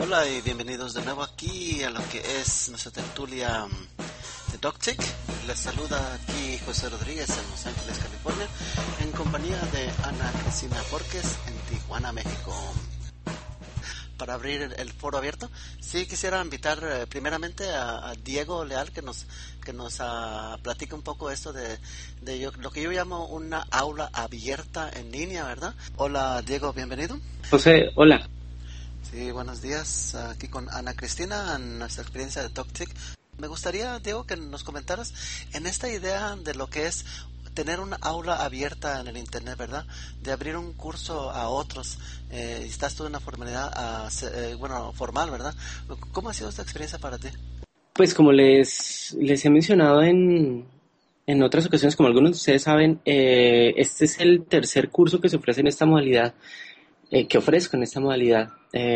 Hola y bienvenidos de nuevo aquí a lo que es nuestra tertulia de DocTech. Les saluda aquí José Rodríguez en Los Ángeles, California, en compañía de Ana Cristina Borges en Tijuana, México. Para abrir el foro abierto, sí quisiera invitar primeramente a Diego Leal que nos platique un poco esto de lo que yo llamo una aula abierta en línea, ¿verdad? Hola Diego, bienvenido. José, hola. Sí, buenos días. Aquí con Ana Cristina en nuestra experiencia de TalkTech. Me gustaría, Diego, que nos comentaras en esta idea de lo que es tener una aula abierta en el Internet, ¿verdad? De abrir un curso a otros. Estás tú en una formalidad, formal, ¿verdad? ¿Cómo ha sido esta experiencia para ti? Pues como les he mencionado en otras ocasiones, como algunos de ustedes saben, este es el tercer curso que se ofrece en esta modalidad, que ofrezco en esta modalidad.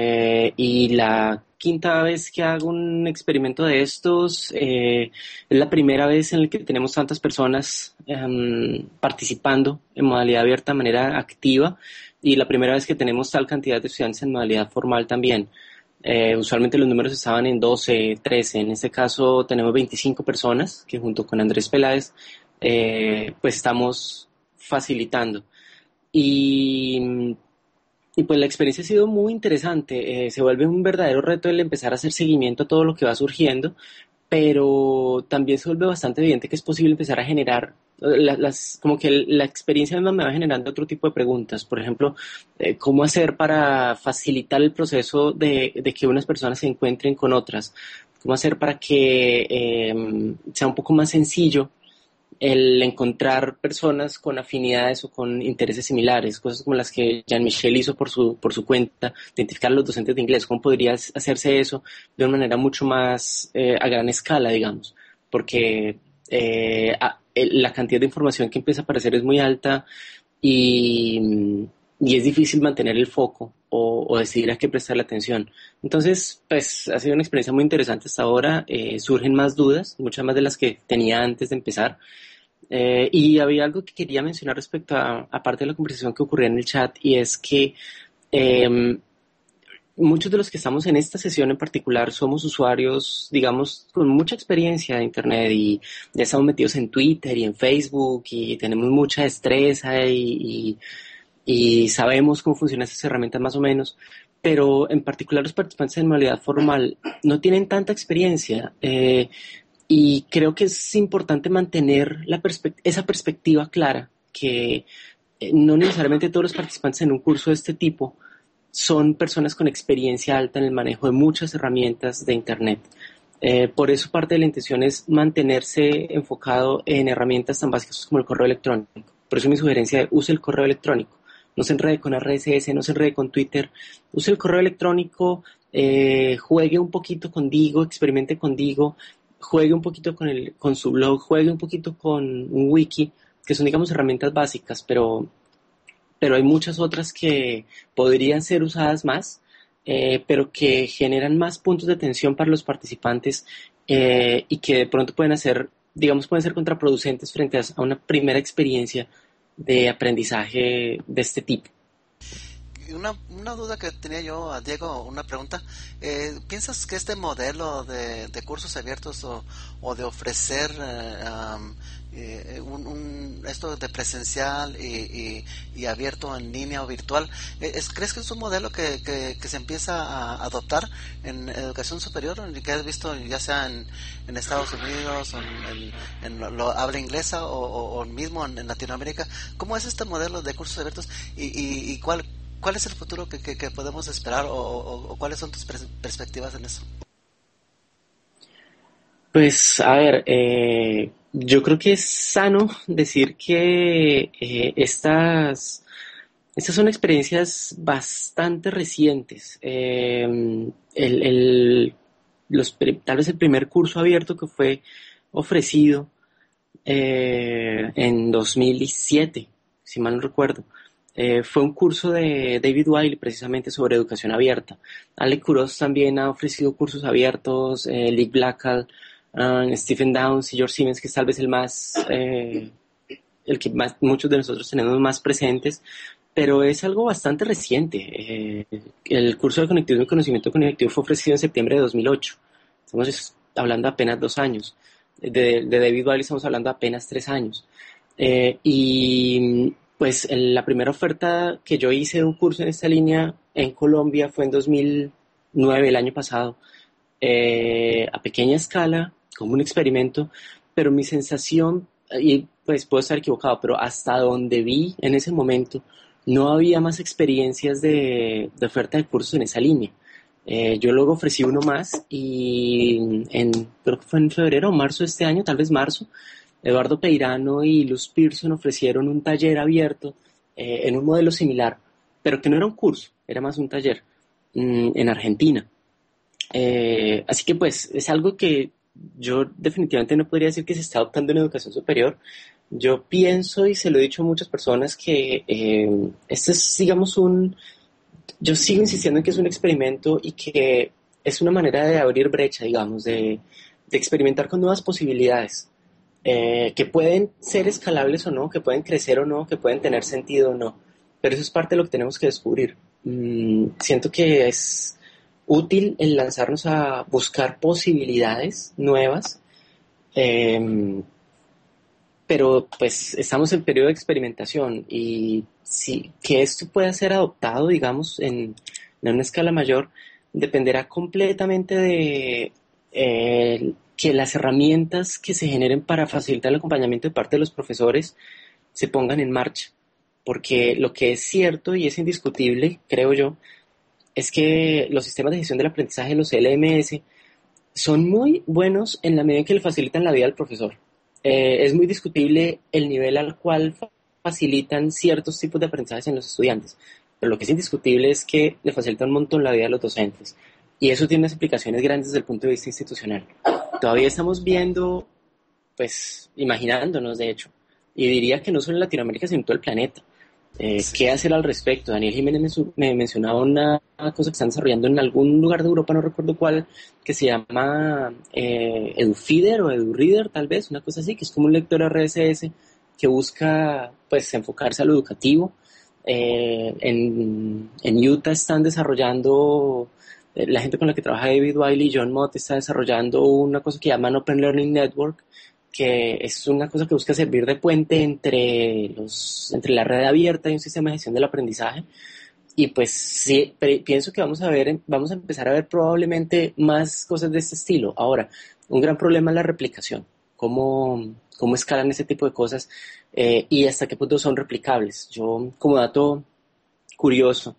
Y la quinta vez que hago un experimento de estos, es la primera vez en la que tenemos tantas personas participando en modalidad abierta de manera activa y la primera vez que tenemos tal cantidad de estudiantes en modalidad formal también. Usualmente los números estaban en 12, 13. En este caso tenemos 25 personas que junto con Andrés Peláez pues estamos facilitando. Y, y pues la experiencia ha sido muy interesante. Se vuelve un verdadero reto el empezar a hacer seguimiento a todo lo que va surgiendo, pero también se vuelve bastante evidente que es posible empezar a generar como que la experiencia misma me va generando otro tipo de preguntas. Por ejemplo, ¿cómo hacer para facilitar el proceso de que unas personas se encuentren con otras? ¿Cómo hacer para que sea un poco más sencillo el encontrar personas con afinidades o con intereses similares, cosas como las que Jean-Michel hizo por su cuenta, identificar a los docentes de inglés? ¿Cómo podría hacerse eso de una manera mucho más a gran escala, digamos? Porque la cantidad de información que empieza a aparecer es muy alta y es difícil mantener el foco o decidir a qué prestarle atención. Entonces, pues ha sido una experiencia muy interesante hasta ahora. Surgen más dudas, muchas más de las que tenía antes de empezar. Y había algo que quería mencionar respecto aparte de la conversación que ocurría en el chat, y es que eh, muchos de los que estamos en esta sesión en particular somos usuarios, digamos, con mucha experiencia de Internet y ya estamos metidos en Twitter y en Facebook y tenemos mucha destreza y sabemos cómo funcionan esas herramientas más o menos, pero en particular los participantes en modalidad formal no tienen tanta experiencia. Y creo que es importante mantener esa perspectiva clara, que no necesariamente todos los participantes en un curso de este tipo son personas con experiencia alta en el manejo de muchas herramientas de Internet. Por eso parte de la intención es mantenerse enfocado en herramientas tan básicas como el correo electrónico. Por eso mi sugerencia es use el correo electrónico. No se enrede con RSS, no se enrede con Twitter. Use el correo electrónico, juegue un poquito con Digo, experimente con Digo, juegue un poquito con su blog, juegue un poquito con un wiki, que son, digamos, herramientas básicas, pero hay muchas otras que podrían ser usadas más, pero que generan más puntos de atención para los participantes y que de pronto pueden ser contraproducentes frente a una primera experiencia de aprendizaje de este tipo. Una duda que tenía yo a Diego, una pregunta. ¿Piensas que este modelo de cursos abiertos o de ofrecer esto de presencial y abierto en línea o virtual, crees que es un modelo que se empieza a adoptar en educación superior, que has visto ya sea en Estados Unidos o en lo habla inglesa o mismo en Latinoamérica? ¿Cómo es este modelo de cursos abiertos y cuál es el futuro que podemos esperar o cuáles son tus perspectivas en eso? Pues, a ver, yo creo que es sano decir que estas son experiencias bastante recientes. Tal vez el primer curso abierto que fue ofrecido en 2017, si mal no recuerdo, fue un curso de David Wiley precisamente sobre educación abierta. Alec Kuros también ha ofrecido cursos abiertos, Lee Blackwell, Stephen Downes y George Siemens, que es tal vez el que más, muchos de nosotros tenemos más presentes, pero es algo bastante reciente. El curso de Conectivismo y Conocimiento Conectivo fue ofrecido en septiembre de 2008. Estamos hablando de apenas 2 años. De David Wiley estamos hablando de apenas 3 años. Y pues la primera oferta que yo hice de un curso en esta línea en Colombia fue en 2009, el año pasado, a pequeña escala, como un experimento, pero mi sensación, y pues puedo estar equivocado, pero hasta donde vi en ese momento, no había más experiencias de oferta de cursos en esa línea. Yo luego ofrecí uno más y creo que fue en febrero o marzo de este año, tal vez marzo, Eduardo Peirano y Luz Pearson ofrecieron un taller abierto en un modelo similar, pero que no era un curso, era más un taller en Argentina. Así que pues es algo que yo definitivamente no podría decir que se está adoptando en educación superior. Yo pienso, y se lo he dicho a muchas personas, que este es, digamos, yo sigo insistiendo en que es un experimento y que es una manera de abrir brecha, digamos, de experimentar con nuevas posibilidades, que pueden ser escalables o no, que pueden crecer o no, que pueden tener sentido o no. Pero eso es parte de lo que tenemos que descubrir. Siento que es útil el lanzarnos a buscar posibilidades nuevas, pero pues estamos en periodo de experimentación y si, que esto pueda ser adoptado, digamos, en una escala mayor, dependerá completamente de que las herramientas que se generen para facilitar el acompañamiento de parte de los profesores se pongan en marcha. Porque lo que es cierto y es indiscutible, creo yo, es que los sistemas de gestión del aprendizaje, los LMS, son muy buenos en la medida en que le facilitan la vida al profesor. Es muy discutible el nivel al cual facilitan ciertos tipos de aprendizajes en los estudiantes, pero lo que es indiscutible es que le facilitan un montón la vida a los docentes, y eso tiene unas implicaciones grandes desde el punto de vista institucional. Todavía estamos viendo, pues, imaginándonos, de hecho, y diría que no solo en Latinoamérica, sino en todo el planeta. Sí. ¿Qué hacer al respecto? Daniel Jiménez me mencionaba una cosa que están desarrollando en algún lugar de Europa, no recuerdo cuál, que se llama EduFeeder o EduReader, tal vez, una cosa así, que es como un lector RSS que busca pues enfocarse a lo educativo. En Utah están desarrollando, la gente con la que trabaja David Wiley y John Mott está desarrollando una cosa que llaman Open Learning Network, que es una cosa que busca servir de puente entre la red abierta y un sistema de gestión del aprendizaje. Y pues sí, pienso que vamos a empezar a ver probablemente más cosas de este estilo. Ahora, un gran problema es la replicación, cómo escalan ese tipo de cosas y hasta qué punto son replicables. Yo, como dato curioso,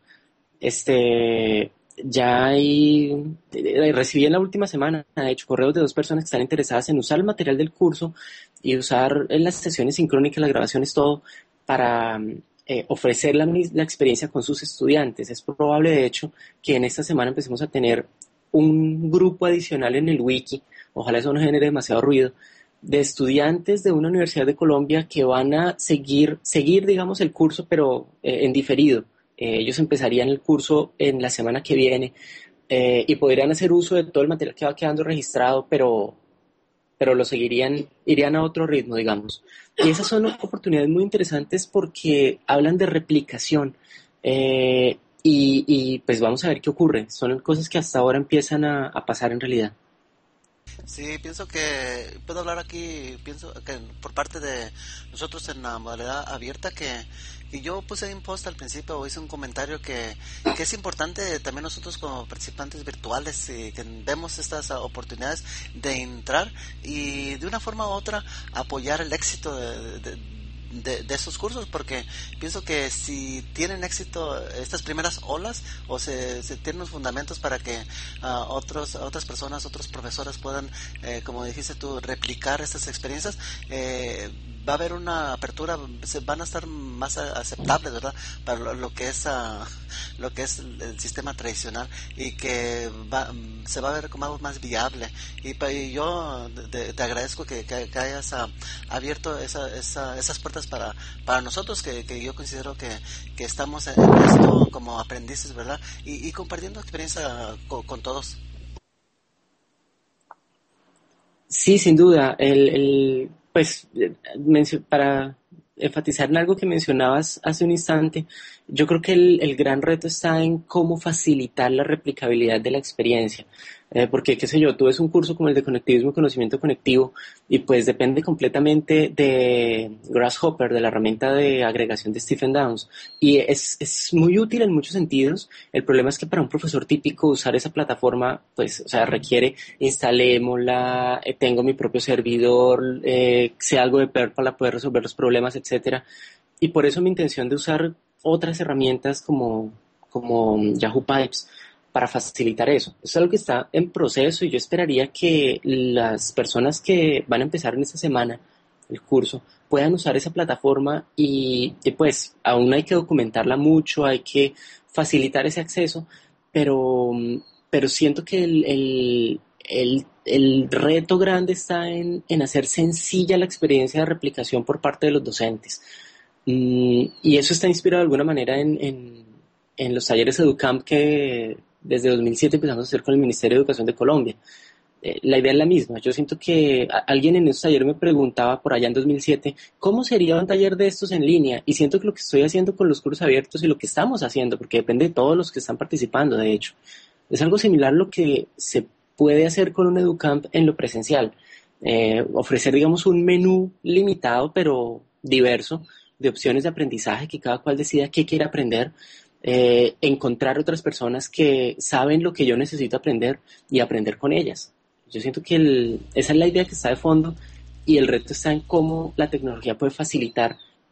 recibí en la última semana, de hecho, correos de 2 personas que están interesadas en usar el material del curso y usar en las sesiones sincrónicas, las grabaciones, todo, para ofrecer la experiencia con sus estudiantes. Es probable, de hecho, que en esta semana empecemos a tener un grupo adicional en el wiki, ojalá eso no genere demasiado ruido, de estudiantes de una universidad de Colombia que van a seguir digamos, el curso, pero en diferido. Ellos empezarían el curso en la semana que viene y podrían hacer uso de todo el material que va quedando registrado, pero irían a otro ritmo, digamos. Y esas son oportunidades muy interesantes porque hablan de replicación y pues vamos a ver qué ocurre. Son cosas que hasta ahora empiezan a pasar en realidad. Sí, pienso que puedo hablar aquí, pienso que por parte de nosotros en la modalidad abierta que yo puse un post al principio o hice un comentario que es importante también nosotros como participantes virtuales que vemos estas oportunidades de entrar y de una forma u otra apoyar el éxito de esos cursos, porque pienso que si tienen éxito estas primeras olas o se tienen los fundamentos para que otras personas, otros profesores puedan, como dijiste tú, replicar estas experiencias, va a haber una apertura, van a estar más aceptables, ¿verdad? Para lo que es lo que es el sistema tradicional y que se va a ver como algo más viable. Y yo te agradezco que hayas abierto esas puertas para nosotros, que yo considero que estamos en esto como aprendices, ¿verdad? Y compartiendo experiencia con todos. Sí, sin duda. Pues, para enfatizar en algo que mencionabas hace un instante, Yo creo que el gran reto está en cómo facilitar la replicabilidad de la experiencia. Porque, qué sé yo, tú ves un curso como el de conectivismo y conocimiento conectivo y pues depende completamente de Grasshopper, de la herramienta de agregación de Stephen Downes. Y es muy útil en muchos sentidos. El problema es que para un profesor típico usar esa plataforma, pues, o sea, requiere instalémosla, tengo mi propio servidor, sé algo de Perl para poder resolver los problemas, etcétera. Y por eso mi intención de usar otras herramientas como Yahoo Pipes para facilitar eso. Eso es algo que está en proceso y yo esperaría que las personas que van a empezar en esta semana el curso puedan usar esa plataforma y pues aún hay que documentarla mucho, hay que facilitar ese acceso, pero, pero siento que el reto grande está en hacer sencilla la experiencia de replicación por parte de los docentes. Y eso está inspirado de alguna manera en los talleres EduCamp que desde 2007 empezamos a hacer con el Ministerio de Educación de Colombia. La idea es la misma. Yo siento que alguien en esos talleres me preguntaba por allá en 2007, ¿cómo sería un taller de estos en línea? Y siento que lo que estoy haciendo con los cursos abiertos y lo que estamos haciendo, porque depende de todos los que están participando, de hecho, es algo similar a lo que se puede hacer con un EduCamp en lo presencial. Ofrecer, digamos, un menú limitado, pero diverso, de opciones de aprendizaje, que cada cual decida qué quiere aprender, encontrar otras personas que saben lo que yo necesito aprender y aprender con ellas. Yo siento que esa es la idea que está de fondo y el reto está en cómo la tecnología puede facilitar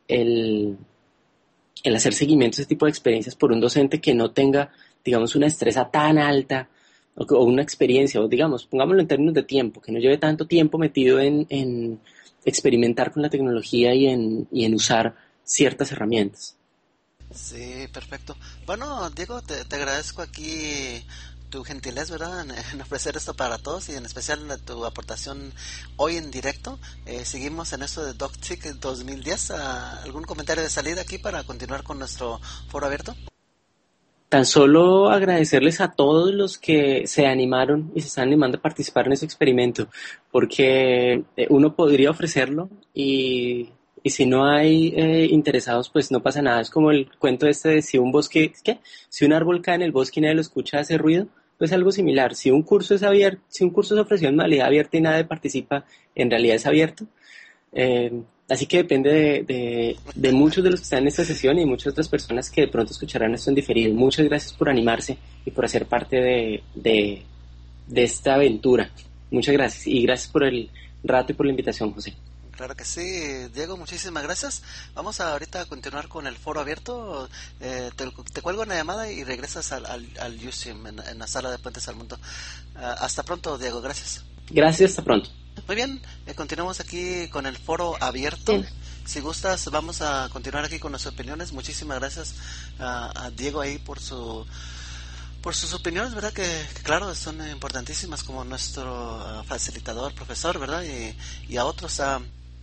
el hacer seguimiento a ese tipo de experiencias por un docente que no tenga, digamos, una destreza tan alta o una experiencia, o digamos, pongámoslo en términos de tiempo, que no lleve tanto tiempo metido en experimentar con la tecnología y en usar ciertas herramientas. Sí, perfecto. Bueno, Diego, te agradezco aquí tu gentileza, ¿verdad? En ofrecer esto para todos y en especial tu aportación hoy en directo. Seguimos en esto de DocTIC 2010. ¿Algún comentario de salida aquí para continuar con nuestro foro abierto? Tan solo agradecerles a todos los que se animaron y se están animando a participar en ese experimento, porque uno podría ofrecerlo y si no hay interesados, pues no pasa nada. Es como el cuento este de si un bosque, ¿qué? Si un árbol cae en el bosque y nadie lo escucha, hace ruido, pues algo similar. Si un curso es abierto, si un curso es ofrecido en modalidad abierta y nadie participa, en realidad es abierto. Así que depende de muchos de los que están en esta sesión y muchas otras personas que de pronto escucharán esto en diferido. Muchas gracias por animarse y por hacer parte de esta aventura. Muchas gracias y gracias por el rato y por la invitación, José. Claro que sí, Diego, muchísimas gracias. Vamos ahorita a continuar con el foro abierto. Te cuelgo una llamada y regresas al USIM en la sala de Puentes al Mundo. Hasta pronto, Diego, gracias. Gracias, hasta pronto. Muy bien, continuamos aquí con el foro abierto. Sí. Si gustas, vamos a continuar aquí con nuestras opiniones. Muchísimas gracias a Diego ahí por sus opiniones, ¿verdad? Que claro, son importantísimas como nuestro facilitador, profesor, ¿verdad? Y a otros. A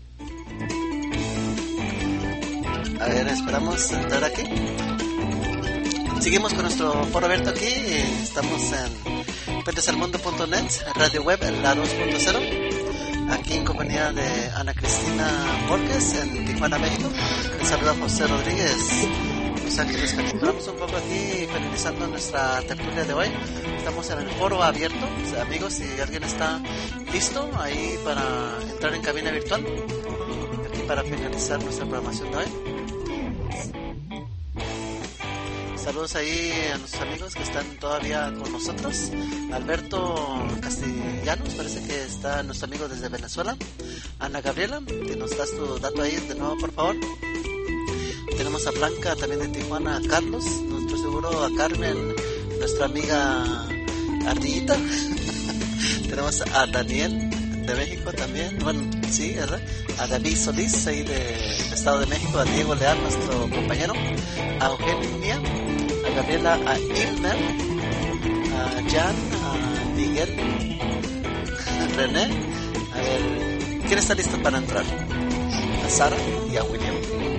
ver, esperamos entrar aquí. Seguimos con nuestro foro abierto aquí. Estamos en puentesalmundo.net, radio web, la 2.0. Aquí en compañía de Ana Cristina Borges en Tijuana, México. Les saluda José Rodríguez, Los Ángeles, California. Estamos un poco aquí finalizando nuestra tertulia de hoy. Estamos en el foro abierto. O sea, amigos, si alguien está listo ahí para entrar en cabina virtual, aquí para finalizar nuestra programación de hoy. Saludos ahí a nuestros amigos que están todavía con nosotros. Alberto Castellanos, parece que está nuestro amigo desde Venezuela. Ana Gabriela, que nos das tu dato ahí de nuevo, por favor. Tenemos a Blanca también de Tijuana, a Carlos, nuestro seguro, a Carmen, nuestra amiga Ardillita. Tenemos a Daniel de México también, bueno, sí, ¿verdad? A David Solís, ahí de Estado de México, a Diego Leal, nuestro compañero, a Eugenia, a Gabriela, a Ilmer, a Jan, a Miguel, a René. A ver, ¿quién está listo para entrar? A Sara y a William.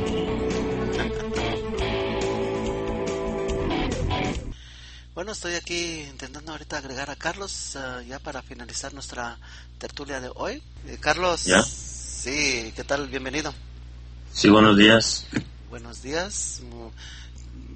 Bueno, estoy aquí intentando ahorita agregar a Carlos ya para finalizar nuestra tertulia de hoy. Carlos, ¿ya? Sí, ¿qué tal? Bienvenido. Sí, buenos días. Buenos días.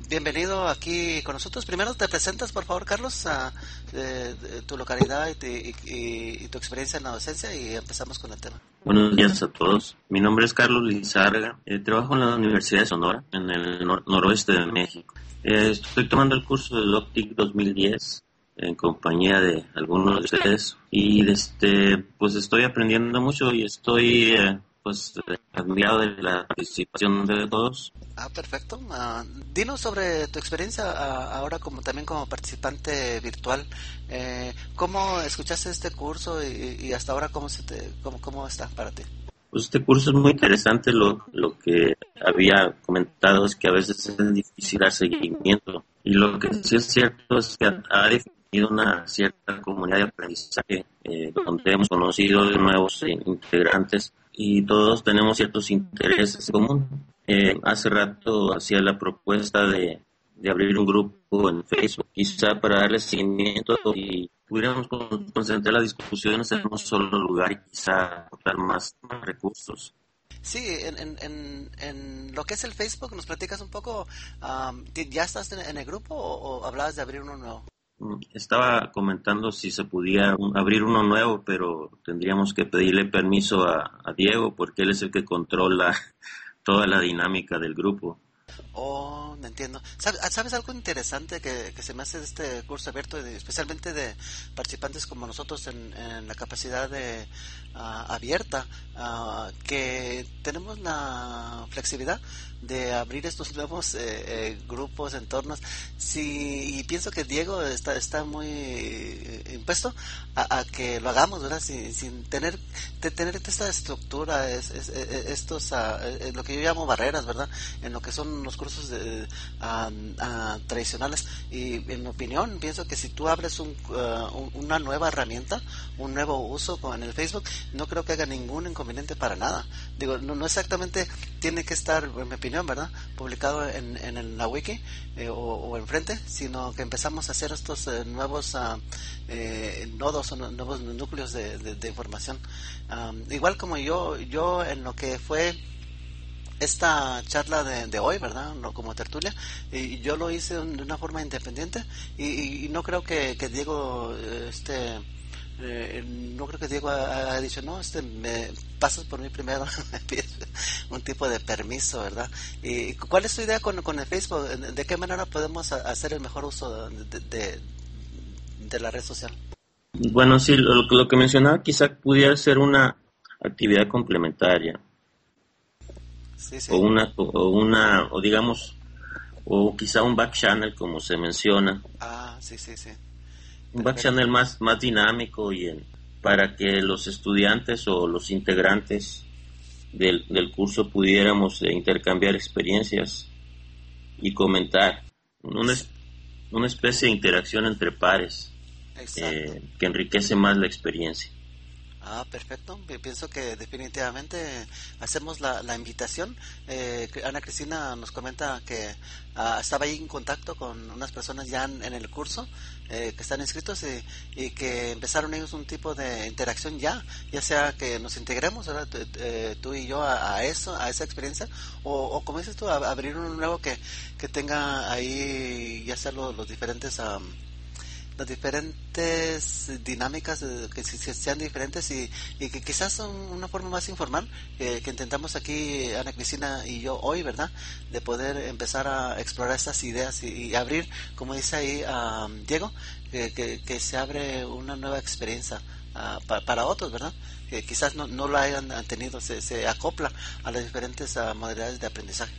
Bienvenido aquí con nosotros. Primero te presentas, por favor, Carlos, de tu localidad y tu experiencia en la docencia, y empezamos con el tema. Buenos días a todos. Mi nombre es Carlos Lizárraga. Trabajo en la Universidad de Sonora, en el noroeste de México. Estoy tomando el curso de DocTIC 2010 en compañía de algunos de ustedes y pues estoy aprendiendo mucho y estoy admirado de la participación de todos. Perfecto. Dinos sobre tu experiencia ahora también como participante virtual. ¿Cómo escuchaste este curso y hasta ahora cómo está para ti? Pues este curso es muy interesante. Lo que había comentado es que a veces es difícil dar seguimiento, y lo que sí es cierto es que ha definido una cierta comunidad de aprendizaje donde hemos conocido de nuevos integrantes y todos tenemos ciertos intereses en común. Hace rato hacía la propuesta de abrir un grupo en Facebook, quizá para darle seguimiento y pudiéramos concentrar las discusiones en un solo lugar y quizá aportar más recursos. Sí, en lo que es el Facebook, ¿nos platicas un poco? ¿Ya estás en el grupo o hablabas de abrir uno nuevo? Estaba comentando si se podía abrir uno nuevo, pero tendríamos que pedirle permiso a Diego, porque él es el que controla toda la dinámica del grupo. Oh, no entiendo. ¿Sabes algo interesante que se me hace de este curso abierto, especialmente de participantes como nosotros en la capacidad abierta, que tenemos la flexibilidad de abrir estos nuevos grupos, entornos? Sí, y pienso que Diego está muy impuesto a que lo hagamos, ¿verdad? Sin tener esta estructura, lo que yo llamo barreras, ¿verdad? En lo que son los cursos tradicionales. Y en mi opinión, pienso que si tú abres una nueva herramienta, un nuevo uso en el Facebook, no creo que haga ningún inconveniente para nada. Digo, no exactamente tiene que estar, en mi opinión, ¿verdad?, publicado en la wiki o enfrente, sino que empezamos a hacer estos nuevos nodos o nuevos núcleos de información. Igual como yo en lo que fue esta charla de hoy, ¿verdad?, no como tertulia, y yo lo hice de una forma independiente y no creo que Diego no creo que Diego ha dicho, no, me pasas por mí primero, me pides un tipo de permiso, ¿verdad? ¿Y cuál es tu idea con el Facebook? ¿De qué manera podemos hacer el mejor uso de la red social? Bueno, sí, lo que mencionaba quizá pudiera ser una actividad complementaria. Sí. O digamos, o quizá un back channel, como se menciona. Sí. Un back channel más dinámico para que los estudiantes o los integrantes del curso pudiéramos intercambiar experiencias y comentar. Una especie de interacción entre pares que enriquece más la experiencia. Perfecto. Pienso que definitivamente hacemos la invitación. Ana Cristina nos comenta que estaba ahí en contacto con unas personas ya en el curso que están inscritos y que empezaron ellos un tipo de interacción ya sea que nos integremos, ¿verdad?, tú y yo a esa experiencia, o como dices tú, abrir uno nuevo que tenga ahí ya sea los diferentes las diferentes dinámicas que sean diferentes y que quizás son una forma más informal que intentamos aquí Ana Cristina y yo hoy, ¿verdad?, de poder empezar a explorar estas ideas y abrir, como dice ahí Diego, que se abre una nueva experiencia para otros, ¿verdad?, que quizás no lo hayan tenido, se acopla a las diferentes modalidades de aprendizaje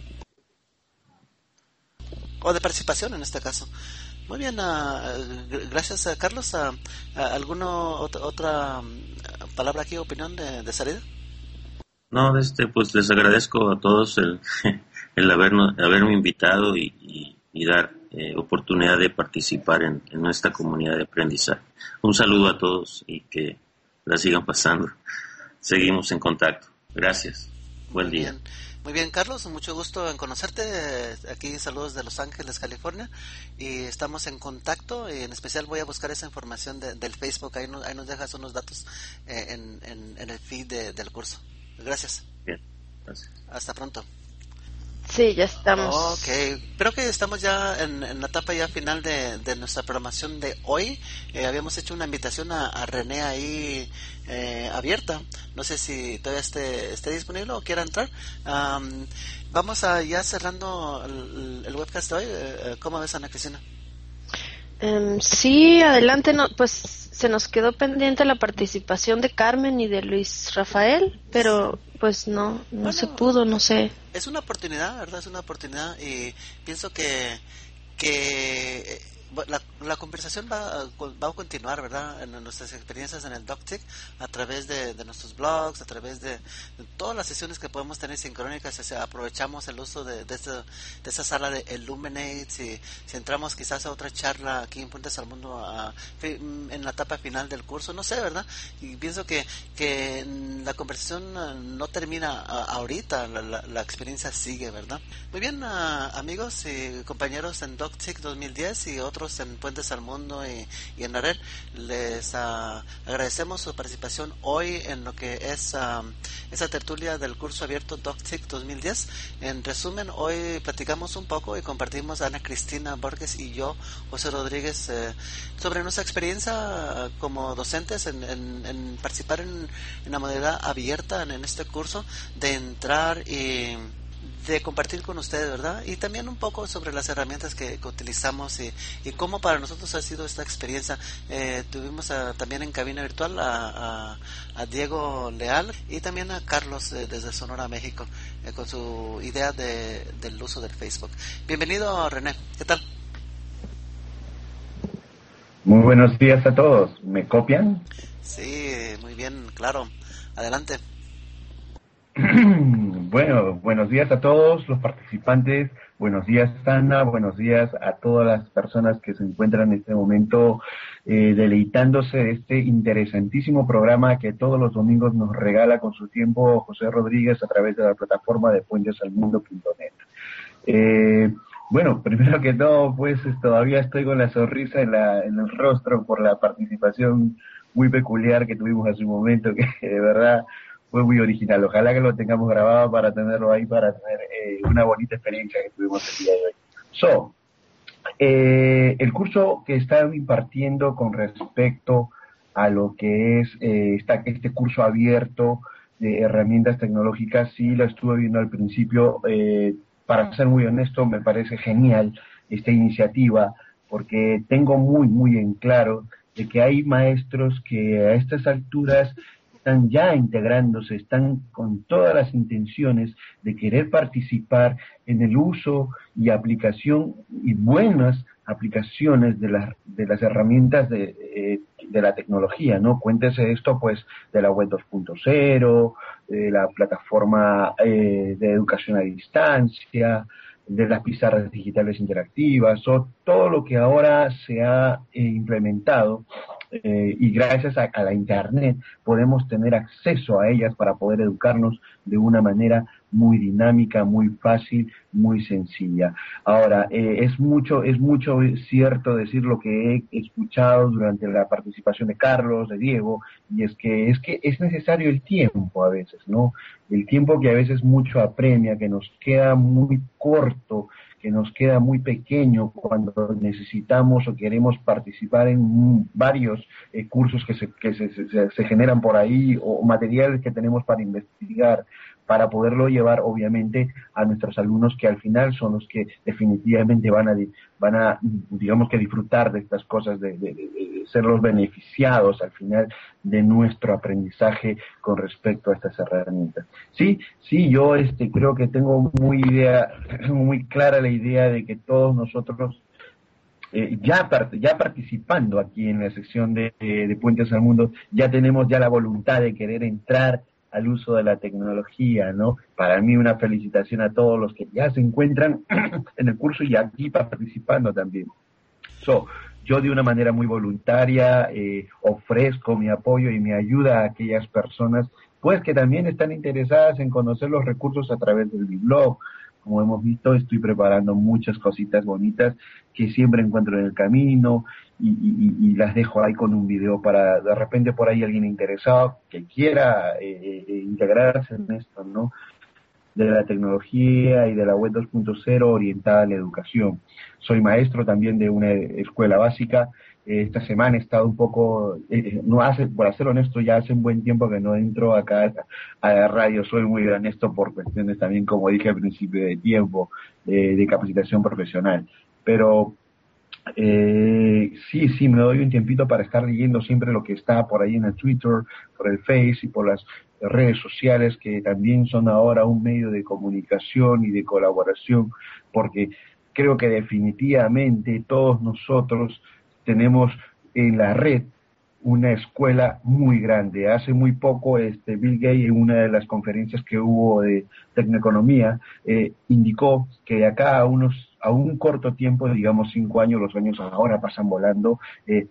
o de participación en este caso. Muy bien, gracias Carlos. ¿Alguna otra palabra aquí, opinión de salida? No, pues les agradezco a todos el haberme invitado y dar oportunidad de participar en nuestra comunidad de aprendizaje. Un saludo a todos y que la sigan pasando. Seguimos en contacto. Gracias. Buen día. Muy bien, Carlos, mucho gusto en conocerte. Aquí saludos de Los Ángeles, California, y estamos en contacto. Y en especial voy a buscar esa información del Facebook. Ahí nos dejas unos datos en el feed del curso. Gracias. Bien, gracias. Hasta pronto. Sí, ya estamos. Ok, creo que estamos ya en la etapa ya final de nuestra programación de hoy. Habíamos hecho una invitación a René ahí abierta. No sé si todavía esté disponible o quiera entrar. Vamos a ya cerrando el webcast de hoy. ¿Cómo ves, Ana Cristina? Sí, adelante. No, pues se nos quedó pendiente la participación de Carmen y de Luis Rafael, pero pues no Bueno, se pudo, no sé. Es una oportunidad, ¿verdad? Es una oportunidad y pienso que la conversación va a continuar, ¿verdad? En nuestras experiencias en el DocTIC, a través de nuestros blogs, a través de todas las sesiones que podemos tener sincrónicas. O sea, aprovechamos el uso de esa sala de Illuminate. Si entramos quizás a otra charla aquí en Puentes al Mundo en la etapa final del curso, no sé, ¿verdad? Y pienso que la conversación no termina ahorita, la experiencia sigue, ¿verdad? Muy bien, amigos y compañeros en DocTIC 2010 y otros en Puentes al Mundo y en la red, les agradecemos su participación hoy en lo que es esa tertulia del curso abierto DocTIC 2010. En resumen, hoy platicamos un poco y compartimos Ana Cristina Borges y yo, José Rodríguez, sobre nuestra experiencia como docentes en participar en la modalidad abierta en este curso, de entrar y de compartir con ustedes, ¿verdad? Y también un poco sobre las herramientas que utilizamos y cómo para nosotros ha sido esta experiencia. Tuvimos también en cabina virtual a Diego Leal y también a Carlos desde Sonora, México, con su idea del uso del Facebook. Bienvenido, René. ¿Qué tal? Muy buenos días a todos. ¿Me copian? Sí, muy bien, claro. Adelante. Bueno, buenos días a todos los participantes, buenos días Ana, buenos días a todas las personas que se encuentran en este momento deleitándose de este interesantísimo programa que todos los domingos nos regala con su tiempo José Rodríguez a través de la plataforma de puentesalmundo.net. Bueno, primero que todo, pues todavía estoy con la sonrisa en el rostro por la participación muy peculiar que tuvimos hace un momento, que de verdad fue muy original. Ojalá que lo tengamos grabado para tenerlo ahí, para tener una bonita experiencia que tuvimos el día de hoy. El curso que están impartiendo con respecto a lo que es este curso abierto de herramientas tecnológicas, sí lo estuve viendo al principio. Para ser muy honesto, me parece genial esta iniciativa, porque tengo muy en claro de que hay maestros que a estas alturas están ya integrándose, están con todas las intenciones de querer participar en el uso y aplicación y buenas aplicaciones de las herramientas de la tecnología, ¿no? Cuéntese esto, pues, de la web 2.0, de la plataforma de educación a distancia, de las pizarras digitales interactivas, o todo lo que ahora se ha implementado y gracias a la internet podemos tener acceso a ellas para poder educarnos de una manera muy dinámica, muy fácil, muy sencilla. Ahora, es mucho cierto decir lo que he escuchado durante la participación de Carlos, de Diego, y es que es necesario el tiempo a veces, ¿no? El tiempo que a veces mucho apremia, que nos queda muy corto, que nos queda muy pequeño cuando necesitamos o queremos participar en varios cursos que se generan por ahí, o materiales que tenemos para investigar, para poderlo llevar obviamente a nuestros alumnos, que al final son los que definitivamente van a digamos que disfrutar de estas cosas, de ser los beneficiados al final de nuestro aprendizaje con respecto a estas herramientas. Sí, yo creo que tengo muy clara la idea de que todos nosotros ya participando aquí en la sección de Puentes al Mundo, ya tenemos ya la voluntad de querer entrar al uso de la tecnología, ¿no? Para mí una felicitación a todos los que ya se encuentran en el curso y aquí participando también. Yo de una manera muy voluntaria ofrezco mi apoyo y mi ayuda a aquellas personas pues que también están interesadas en conocer los recursos a través del blog. Como hemos visto, estoy preparando muchas cositas bonitas que siempre encuentro en el camino y las dejo ahí con un video para de repente por ahí alguien interesado que quiera integrarse en esto, ¿no? de la tecnología y de la web 2.0 orientada a la educación. Soy maestro también de una escuela básica. Esta semana he estado un poco, por ser honesto, ya hace un buen tiempo que no entro acá a la radio. Soy muy honesto por cuestiones también, como dije al principio, de tiempo, de capacitación profesional. Pero sí, me doy un tiempito para estar leyendo siempre lo que está por ahí en el Twitter, por el Face y por las redes sociales, que también son ahora un medio de comunicación y de colaboración, porque creo que definitivamente todos nosotros tenemos en la red una escuela muy grande. Hace muy poco Bill Gates, en una de las conferencias que hubo de tecnoeconomía, indicó que de acá a un corto tiempo, digamos 5 años, los años ahora pasan volando,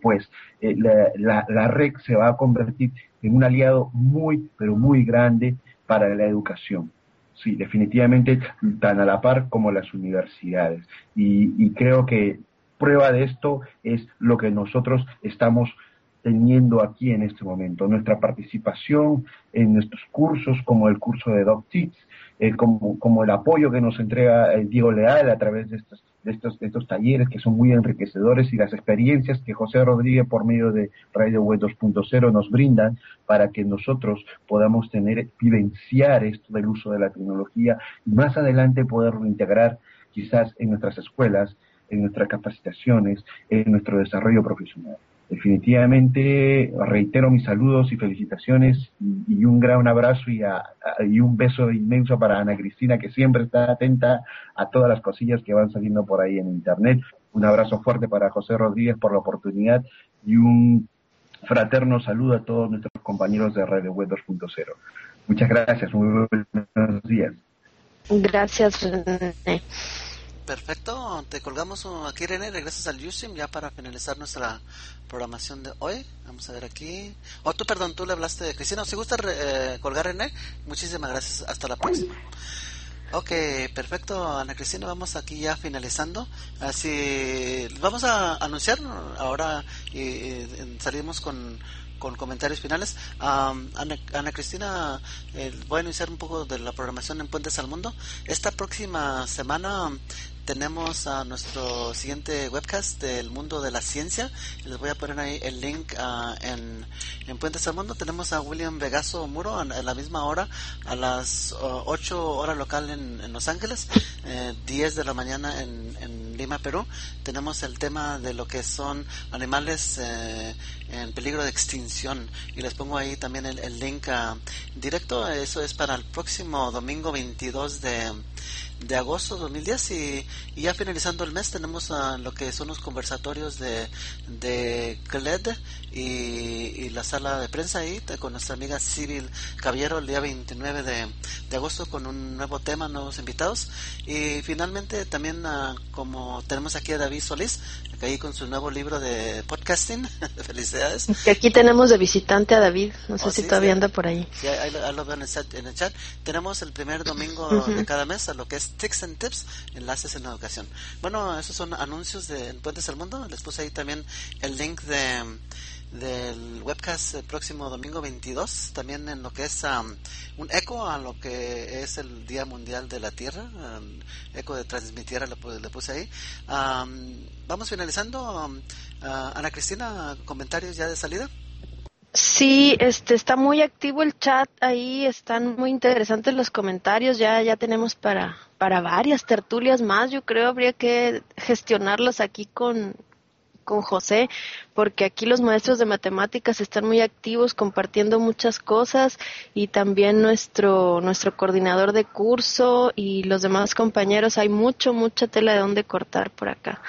la red se va a convertir en un aliado muy, pero muy grande para la educación. Sí, definitivamente tan a la par como las universidades. Y creo que prueba de esto es lo que nosotros estamos teniendo aquí en este momento, nuestra participación en nuestros cursos, como el curso de DocTeach, como el apoyo que nos entrega Diego Leal a través de estos talleres que son muy enriquecedores, y las experiencias que José Rodríguez por medio de Radio Web 2.0 nos brindan para que nosotros podamos vivenciar esto del uso de la tecnología y más adelante poderlo integrar quizás en nuestras escuelas, en nuestras capacitaciones, en nuestro desarrollo profesional. Definitivamente reitero mis saludos y felicitaciones y un gran abrazo y un beso inmenso para Ana Cristina, que siempre está atenta a todas las cosillas que van saliendo por ahí en internet. Un abrazo fuerte para José Rodríguez por la oportunidad y un fraterno saludo a todos nuestros compañeros de Radio Web 2.0. Muchas gracias, muy buenos días. Gracias, René. Perfecto, te colgamos aquí, René. Regresas al USIM ya para finalizar nuestra programación de hoy. Vamos a ver aquí. Tú le hablaste de Cristina. Si gusta colgar, René, muchísimas gracias. Hasta la próxima. Ok, perfecto, Ana Cristina. Vamos aquí ya finalizando. Así vamos a anunciar ahora y salimos con comentarios finales. Ana Cristina, voy a anunciar un poco de la programación en Puentes al Mundo. Esta próxima semana tenemos a nuestro siguiente webcast del mundo de la ciencia. Les voy a poner ahí el link en Puentes al Mundo. Tenemos a William Vegaso Muro a la misma hora, a las 8 hora local en Los Ángeles, 10 de la mañana en Lima, Perú. Tenemos el tema de lo que son animales en peligro de extinción, y les pongo ahí también el link directo. Eso es para el próximo domingo 22 de agosto 2010, y ya finalizando el mes tenemos lo que son los conversatorios de CLED y la sala de prensa ahí con nuestra amiga Civil Caballero el día 29 de agosto con un nuevo tema, nuevos invitados. Y finalmente también como tenemos aquí a David Solís ahí con su nuevo libro de podcasting. Felicidades. Que aquí tenemos de visitante a David, no sé si todavía anda por ahí. Sí, ahí lo veo en el chat. Tenemos el primer domingo de cada mes a lo que es Tics and Tips, enlaces en la educación. Bueno, esos son anuncios de Puentes al Mundo. Les puse ahí también el link del webcast el próximo domingo 22, también en lo que es un eco a lo que es el Día Mundial de la Tierra, eco de Transmitierra le puse ahí. Vamos finalizando. Ana Cristina, comentarios ya de salida. Sí, está muy activo el chat ahí, están muy interesantes los comentarios, ya tenemos para varias tertulias más. Yo creo habría que gestionarlos aquí con José, porque aquí los maestros de matemáticas están muy activos compartiendo muchas cosas, y también nuestro coordinador de curso y los demás compañeros. Hay mucha tela de donde cortar por acá.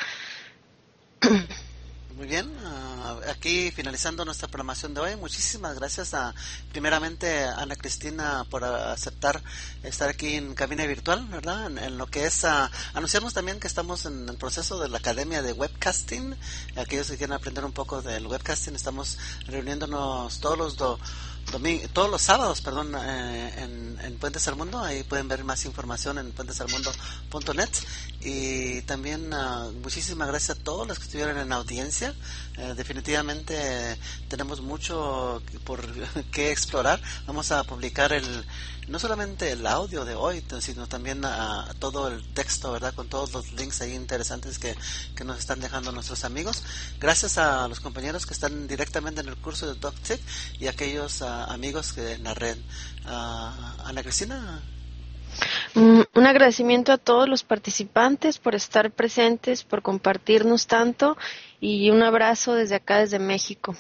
Muy bien, aquí finalizando nuestra programación de hoy. Muchísimas gracias primeramente a Ana Cristina por aceptar estar aquí en cabina virtual, ¿verdad? En lo que es, anunciamos también que estamos en el proceso de la Academia de Webcasting. Aquellos que quieren aprender un poco del webcasting, estamos reuniéndonos todos todos los sábados, en Puentes al Mundo. Ahí pueden ver más información en puentesalmundo.net. Y también muchísimas gracias a todos los que estuvieron en audiencia. Definitivamente tenemos mucho por qué explorar. Vamos a publicar no solamente el audio de hoy, sino también todo el texto, ¿verdad? Con todos los links ahí interesantes que nos están dejando nuestros amigos. Gracias a los compañeros que están directamente en el curso de DocTech y a aquellos amigos que en la red. Ana Cristina. Un agradecimiento a todos los participantes por estar presentes, por compartirnos tanto, y un abrazo desde acá, desde México.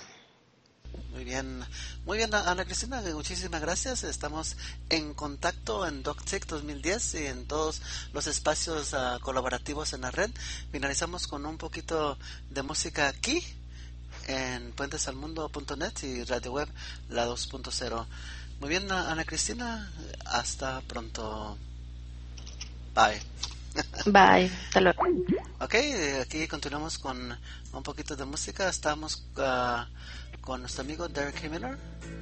Muy bien, Ana Cristina, muchísimas gracias. Estamos en contacto en DocTech 2010 y en todos los espacios colaborativos en la red. Finalizamos con un poquito de música aquí en puentesalmundo.net y Radio Web, la 2.0. Muy bien, Ana Cristina, hasta pronto. Bye. Bye, hasta luego. Ok, aquí continuamos con un poquito de música. Estamos con nuestro amigo Derek Miller.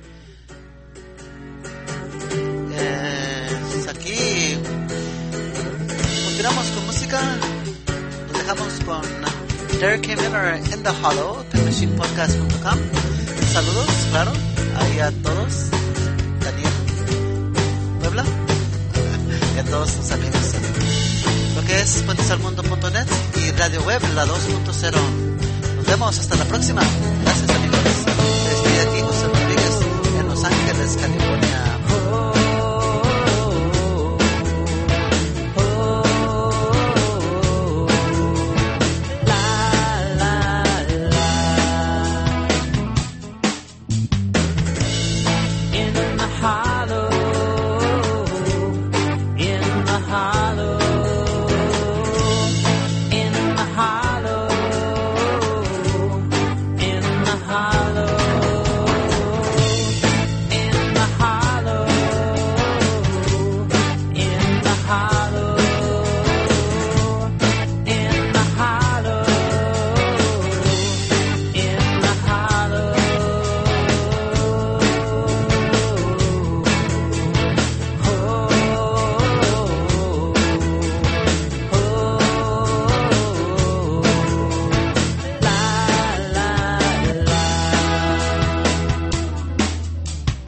Aquí continuamos con música. Nos dejamos con Derek Miller in the Hollow de machinepodcast.com. Saludos, claro, ahí a todos. Daniel Puebla y a todos sus amigos. Lo que es puentesalmundo.net y Radio Web, la 2.0. Nos vemos hasta la próxima. Gracias, amigos. Se despide aquí José Rodríguez en Los Ángeles, California.